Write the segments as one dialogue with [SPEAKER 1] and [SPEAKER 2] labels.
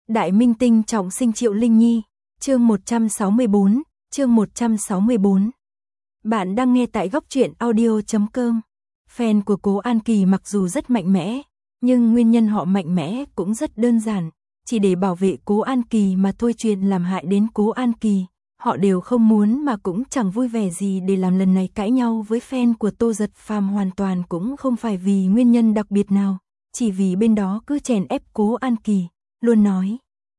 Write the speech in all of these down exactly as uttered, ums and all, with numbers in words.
[SPEAKER 1] Đại minh tinh trọng sinh Triệu Linh Nhi, chương một trăm sáu mươi bốn, chương một trăm sáu mươi bốn. Bạn đang nghe tại góc truyện audio chấm com. Fan của Cố An Kỳ mặc dù rất mạnh mẽ, nhưng nguyên nhân họ mạnh mẽ cũng rất đơn giản, chỉ để bảo vệ Cố An Kỳ mà thôi. Chuyện làm hại đến Cố An Kỳ, họ đều không muốn mà cũng chẳng vui vẻ gì để làm. Lần này cãi nhau với fan của Tô Giật Phàm hoàn toàn cũng không phải vì nguyên nhân đặc biệt nào, chỉ vì bên đó cứ chèn ép Cố An Kỳ, luôn nói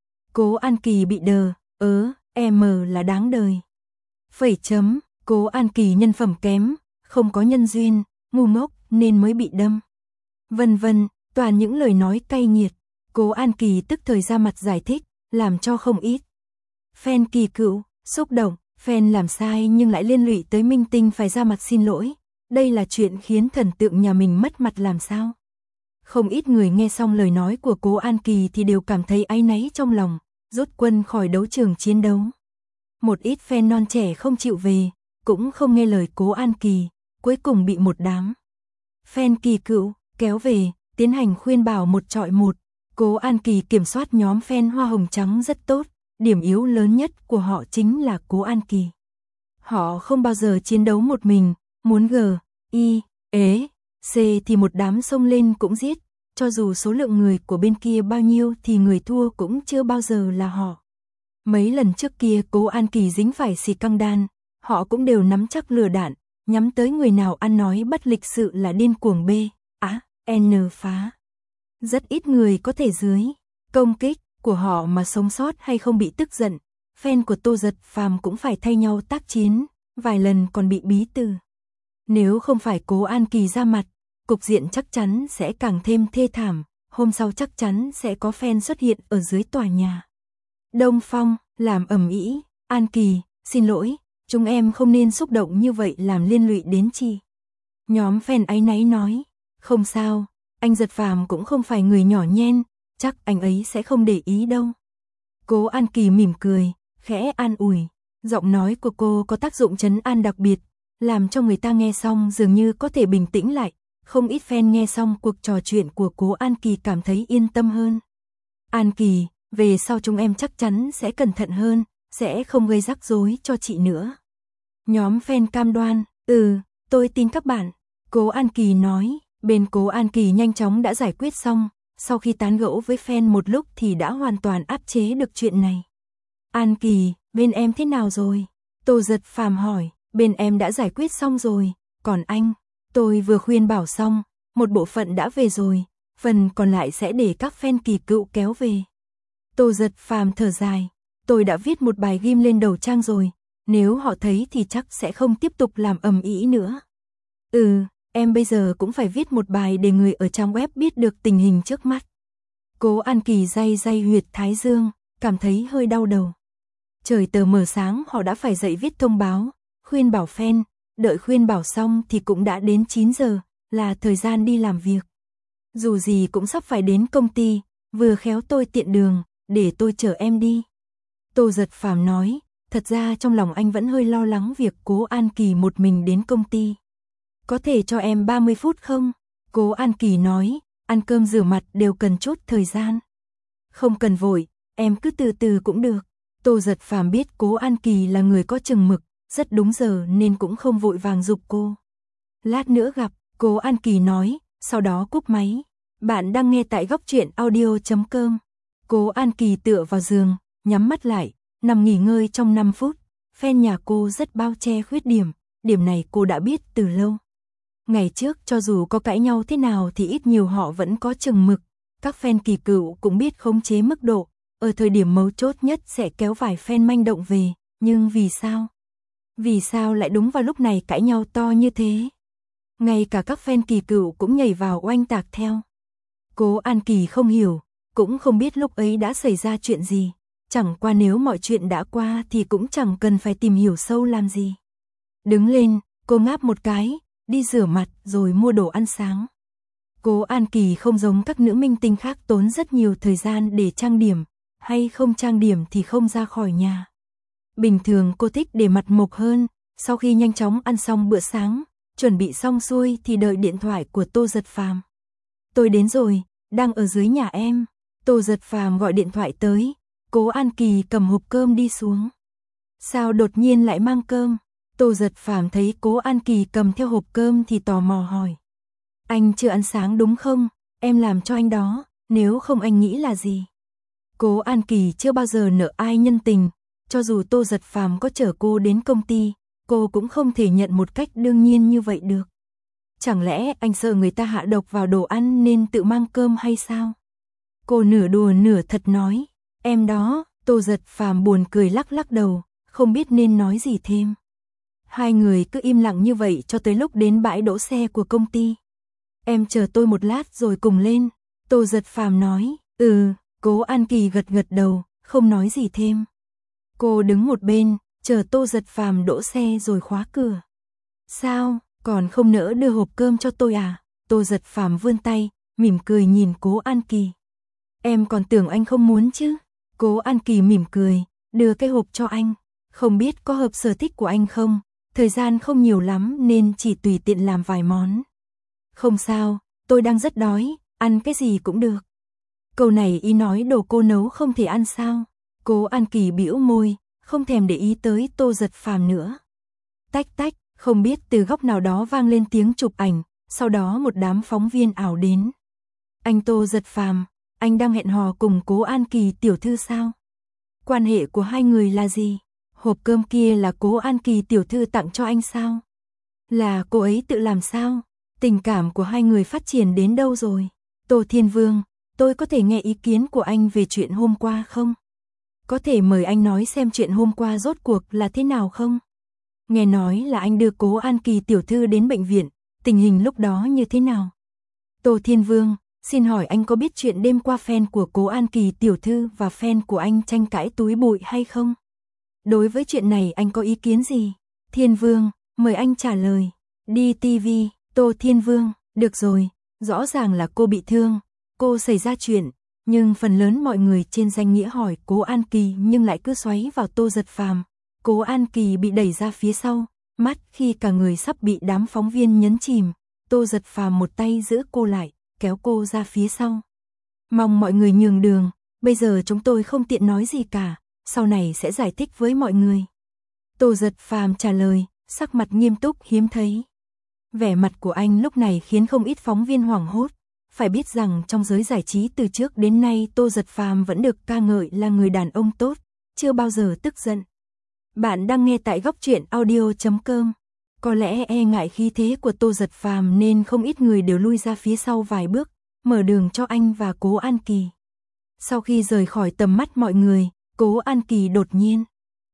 [SPEAKER 1] Cố An Kỳ bị đờ, ớ, em là đáng đời. Phẩy chấm, Cố An Kỳ nhân phẩm kém, không có nhân duyên, ngu ngốc nên mới bị đâm. Vân vân, toàn những lời nói cay nghiệt. Cố An Kỳ tức thời ra mặt giải thích, làm cho không ít fan kỳ cựu xúc động. Fan làm sai nhưng lại liên lụy tới minh tinh phải ra mặt xin lỗi, đây là chuyện khiến thần tượng nhà mình mất mặt làm sao? Không ít người nghe xong lời nói của Cố An Kỳ thì đều cảm thấy áy náy trong lòng, rút quân khỏi đấu trường chiến đấu. Một ít fan non trẻ không chịu về, cũng không nghe lời Cố An Kỳ, cuối cùng bị một đám fan kỳ cựu kéo về, tiến hành khuyên bảo một trọi một. Cố An Kỳ kiểm soát nhóm fan hoa hồng trắng rất tốt, điểm yếu lớn nhất của họ chính là Cố An Kỳ. Họ không bao giờ chiến đấu một mình, muốn G, I, ế, C thì một đám xông lên cũng giết, cho dù số lượng người của bên kia bao nhiêu thì người thua cũng chưa bao giờ là họ. Mấy lần trước kia Cố An Kỳ dính phải xì căng đan, họ cũng đều nắm chắc lửa đạn, nhắm tới người nào ăn nói bất lịch sự là điên cuồng B, á, N phá. Rất ít người có thể dưới công kích của họ mà sống sót hay không bị tức giận. Fan của Tô Giật Phàm cũng phải thay nhau tác chiến, vài lần còn bị bí từ. Nếu không phải Cố An Kỳ ra mặt, cục diện chắc chắn sẽ càng thêm thê thảm, hôm sau chắc chắn sẽ có fan xuất hiện ở dưới tòa nhà Đông Phong, làm ầm ĩ, An Kỳ, xin lỗi, chúng em không nên xúc động như vậy làm liên lụy đến chị. Nhóm fan áy náy nói, không sao, anh Giật Phàm cũng không phải người nhỏ nhen, chắc anh ấy sẽ không để ý đâu. Cố An Kỳ mỉm cười, khẽ an ủi, giọng nói của cô có tác dụng trấn an đặc biệt, làm cho người ta nghe xong dường như có thể bình tĩnh lại. Không ít fan nghe xong cuộc trò chuyện của Cố An Kỳ cảm thấy yên tâm hơn. An Kỳ, về sau chúng em chắc chắn sẽ cẩn thận hơn, sẽ không gây rắc rối cho chị nữa. Nhóm fan cam đoan, ừ, tôi tin các bạn. Cố An Kỳ nói, bên Cố An Kỳ nhanh chóng đã giải quyết xong, sau khi tán gẫu với fan một lúc thì đã hoàn toàn áp chế được chuyện này. An Kỳ, bên em thế nào rồi? Tô Giật Phàm hỏi, bên em đã giải quyết xong rồi, còn anh? Tôi vừa khuyên bảo xong, một bộ phận đã về rồi, phần còn lại sẽ để các fan kỳ cựu kéo về. Tô Giật Phàm thở dài, tôi đã viết một bài ghim lên đầu trang rồi, nếu họ thấy thì chắc sẽ không tiếp tục làm ầm ĩ nữa. Ừ, em bây giờ cũng phải viết một bài để người ở trang web biết được tình hình trước mắt. Cố An Kỳ day day huyệt thái dương, cảm thấy hơi đau đầu. Trời tờ mờ sáng họ đã phải dậy viết thông báo, khuyên bảo fan. Đợi khuyên bảo xong thì cũng đã đến chín giờ, là thời gian đi làm việc. Dù gì cũng sắp phải đến công ty, vừa khéo tôi tiện đường, để tôi chở em đi. Tô Giật Phàm nói, thật ra trong lòng anh vẫn hơi lo lắng việc Cố An Kỳ một mình đến công ty. Có thể cho em ba mươi phút không? Cố An Kỳ nói, ăn cơm rửa mặt đều cần chút thời gian. Không cần vội, em cứ từ từ cũng được. Tô Giật Phàm biết Cố An Kỳ là người có chừng mực, rất đúng giờ nên cũng không vội vàng giục cô. Lát nữa gặp, Cố An Kỳ nói, sau đó cúp máy. Bạn đang nghe tại góc truyện audio chấm com. Cố An Kỳ tựa vào giường, nhắm mắt lại, nằm nghỉ ngơi trong năm phút. Fan nhà cô rất bao che khuyết điểm, điểm này cô đã biết từ lâu. Ngày trước cho dù có cãi nhau thế nào thì ít nhiều họ vẫn có chừng mực. Các fan kỳ cựu cũng biết khống chế mức độ, ở thời điểm mấu chốt nhất sẽ kéo vài fan manh động về, nhưng vì sao? Vì sao lại đúng vào lúc này cãi nhau to như thế? Ngay cả các fan kỳ cựu cũng nhảy vào oanh tạc theo. Cố An Kỳ không hiểu, cũng không biết lúc ấy đã xảy ra chuyện gì. Chẳng qua nếu mọi chuyện đã qua thì cũng chẳng cần phải tìm hiểu sâu làm gì. Đứng lên, cô ngáp một cái, đi rửa mặt rồi mua đồ ăn sáng. Cố An Kỳ không giống các nữ minh tinh khác tốn rất nhiều thời gian để trang điểm, hay không trang điểm thì không ra khỏi nhà. Bình thường cô thích để mặt mộc hơn, sau khi nhanh chóng ăn xong bữa sáng, chuẩn bị xong xuôi thì đợi điện thoại của Tô Giật Phàm. Tôi đến rồi, đang ở dưới nhà em. Tô Giật Phàm gọi điện thoại tới, Cố An Kỳ cầm hộp cơm đi xuống. Sao đột nhiên lại mang cơm? Tô Giật Phàm thấy Cố An Kỳ cầm theo hộp cơm thì tò mò hỏi. Anh chưa ăn sáng đúng không? Em làm cho anh đó, nếu không anh nghĩ là gì? Cố An Kỳ chưa bao giờ nợ ai nhân tình, cho dù Tô Giật Phàm có chở cô đến công ty, cô cũng không thể nhận một cách đương nhiên như vậy được. Chẳng lẽ anh sợ người ta hạ độc vào đồ ăn nên tự mang cơm hay sao? Cô nửa đùa nửa thật nói, em đó. Tô Giật Phàm buồn cười lắc lắc đầu, không biết nên nói gì thêm. Hai người cứ im lặng như vậy cho tới lúc đến bãi đỗ xe của công ty. Em chờ tôi một lát rồi cùng lên. Tô Giật Phàm nói, ừ. Cố An Kỳ gật gật đầu, không nói gì thêm. Cô đứng một bên, chờ Tô Giật Phàm đỗ xe rồi khóa cửa. Sao, còn không nỡ đưa hộp cơm cho tôi à? Tô Giật Phàm vươn tay, mỉm cười nhìn Cố An Kỳ. Em còn tưởng anh không muốn chứ. Cố An Kỳ mỉm cười, đưa cái hộp cho anh. Không biết có hợp sở thích của anh không? Thời gian không nhiều lắm nên chỉ tùy tiện làm vài món. Không sao, tôi đang rất đói, ăn cái gì cũng được. Câu này ý nói đồ cô nấu không thể ăn sao? Cố An Kỳ bĩu môi, không thèm để ý tới Tô Giật Phàm nữa. Tách tách, không biết từ góc nào đó vang lên tiếng chụp ảnh, sau đó một đám phóng viên ảo đến. Anh Tô Giật Phàm, anh đang hẹn hò cùng Cố An Kỳ tiểu thư sao? Quan hệ của hai người là gì? Hộp cơm kia là Cố An Kỳ tiểu thư tặng cho anh sao? Là cô ấy tự làm sao? Tình cảm của hai người phát triển đến đâu rồi? Tô Thiên Vương, tôi có thể nghe ý kiến của anh về chuyện hôm qua không? Có thể mời anh nói xem chuyện hôm qua rốt cuộc là thế nào không? Nghe nói là anh đưa Cố An Kỳ tiểu thư đến bệnh viện, tình hình lúc đó như thế nào? Tô Thiên Vương, xin hỏi anh có biết chuyện đêm qua fan của Cố An Kỳ tiểu thư và fan của anh tranh cãi túi bụi hay không? Đối với chuyện này anh có ý kiến gì? Thiên Vương, mời anh trả lời. Đi ti vi, Tô Thiên Vương, được rồi, rõ ràng là cô bị thương, cô xảy ra chuyện, nhưng phần lớn mọi người trên danh nghĩa hỏi Cố An Kỳ nhưng lại cứ xoáy vào Tô Giật Phàm. Cố An Kỳ bị đẩy ra phía sau, mắt khi cả người sắp bị đám phóng viên nhấn chìm, Tô Giật Phàm một tay giữ cô lại, kéo cô ra phía sau. Mong mọi người nhường đường, bây giờ chúng tôi không tiện nói gì cả, sau này sẽ giải thích với mọi người. Tô Giật Phàm trả lời, sắc mặt nghiêm túc hiếm thấy. Vẻ mặt của anh lúc này khiến không ít phóng viên hoảng hốt. Phải biết rằng trong giới giải trí từ trước đến nay Tô Giật Phàm vẫn được ca ngợi là người đàn ông tốt, chưa bao giờ tức giận. Bạn đang nghe tại góc truyện audio chấm com. Có lẽ e ngại khí thế của Tô Giật Phàm nên không ít người đều lui ra phía sau vài bước, mở đường cho anh và Cố An Kỳ. Sau khi rời khỏi tầm mắt mọi người, Cố An Kỳ đột nhiên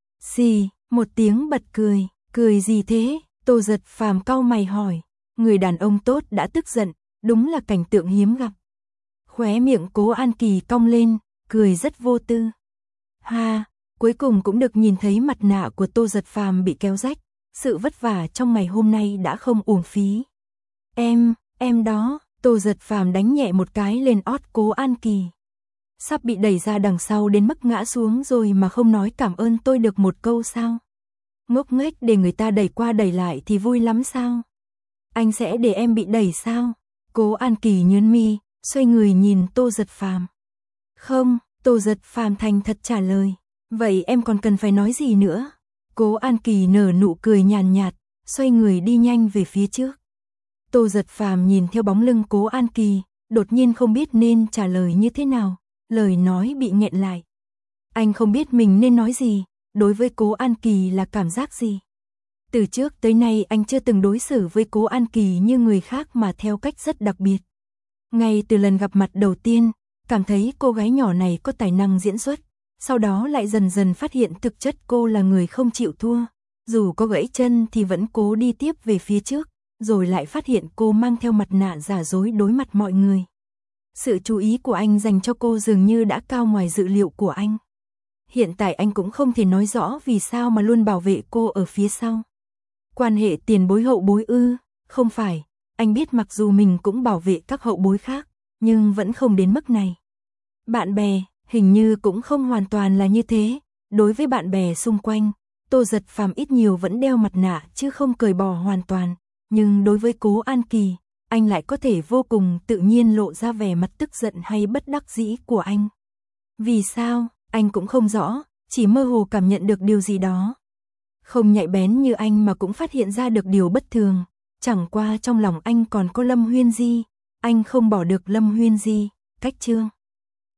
[SPEAKER 1] xì một tiếng bật cười. Cười gì thế? Tô Giật Phàm cau mày hỏi. Người đàn ông tốt đã tức giận, đúng là cảnh tượng hiếm gặp. Khóe miệng Cố An Kỳ cong lên, cười rất vô tư. Ha, cuối cùng cũng được nhìn thấy mặt nạ của Tô Giật Phàm bị kéo rách, sự vất vả trong ngày hôm nay đã không uổng phí. Em, em đó, Tô Giật Phàm đánh nhẹ một cái lên ót Cố An Kỳ. Sắp bị đẩy ra đằng sau đến mức ngã xuống rồi mà không nói cảm ơn tôi được một câu sao? Ngốc nghếch để người ta đẩy qua đẩy lại thì vui lắm sao? Anh sẽ để em bị đẩy sao? Cố An Kỳ nhướng mi, xoay người nhìn Tô Giật Phàm. Không, Tô Giật Phàm thành thật trả lời. Vậy em còn cần phải nói gì nữa? Cố An Kỳ nở nụ cười nhàn nhạt, xoay người đi nhanh về phía trước. Tô Giật Phàm nhìn theo bóng lưng Cố An Kỳ, đột nhiên không biết nên trả lời như thế nào, lời nói bị nghẹn lại. Anh không biết mình nên nói gì, đối với Cố An Kỳ là cảm giác gì. Từ trước tới nay anh chưa từng đối xử với Cố An Kỳ như người khác mà theo cách rất đặc biệt. Ngay từ lần gặp mặt đầu tiên, cảm thấy cô gái nhỏ này có tài năng diễn xuất, sau đó lại dần dần phát hiện thực chất cô là người không chịu thua, dù có gãy chân thì vẫn cố đi tiếp về phía trước, rồi lại phát hiện cô mang theo mặt nạ giả dối đối mặt mọi người. Sự chú ý của anh dành cho cô dường như đã cao ngoài dự liệu của anh. Hiện tại anh cũng không thể nói rõ vì sao mà luôn bảo vệ cô ở phía sau. Quan hệ tiền bối hậu bối ư? Không phải, anh biết mặc dù mình cũng bảo vệ các hậu bối khác, nhưng vẫn không đến mức này. Bạn bè, hình như cũng không hoàn toàn là như thế. Đối với bạn bè xung quanh, Tô Giật Phàm ít nhiều vẫn đeo mặt nạ chứ không cởi bỏ hoàn toàn. Nhưng đối với Cố An Kỳ, anh lại có thể vô cùng tự nhiên lộ ra vẻ mặt tức giận hay bất đắc dĩ của anh. Vì sao, anh cũng không rõ, chỉ mơ hồ cảm nhận được điều gì đó. Không nhạy bén như anh mà cũng phát hiện ra được điều bất thường, chẳng qua trong lòng anh còn có Lâm Huyên Di, anh không bỏ được Lâm Huyên Di, cách Trương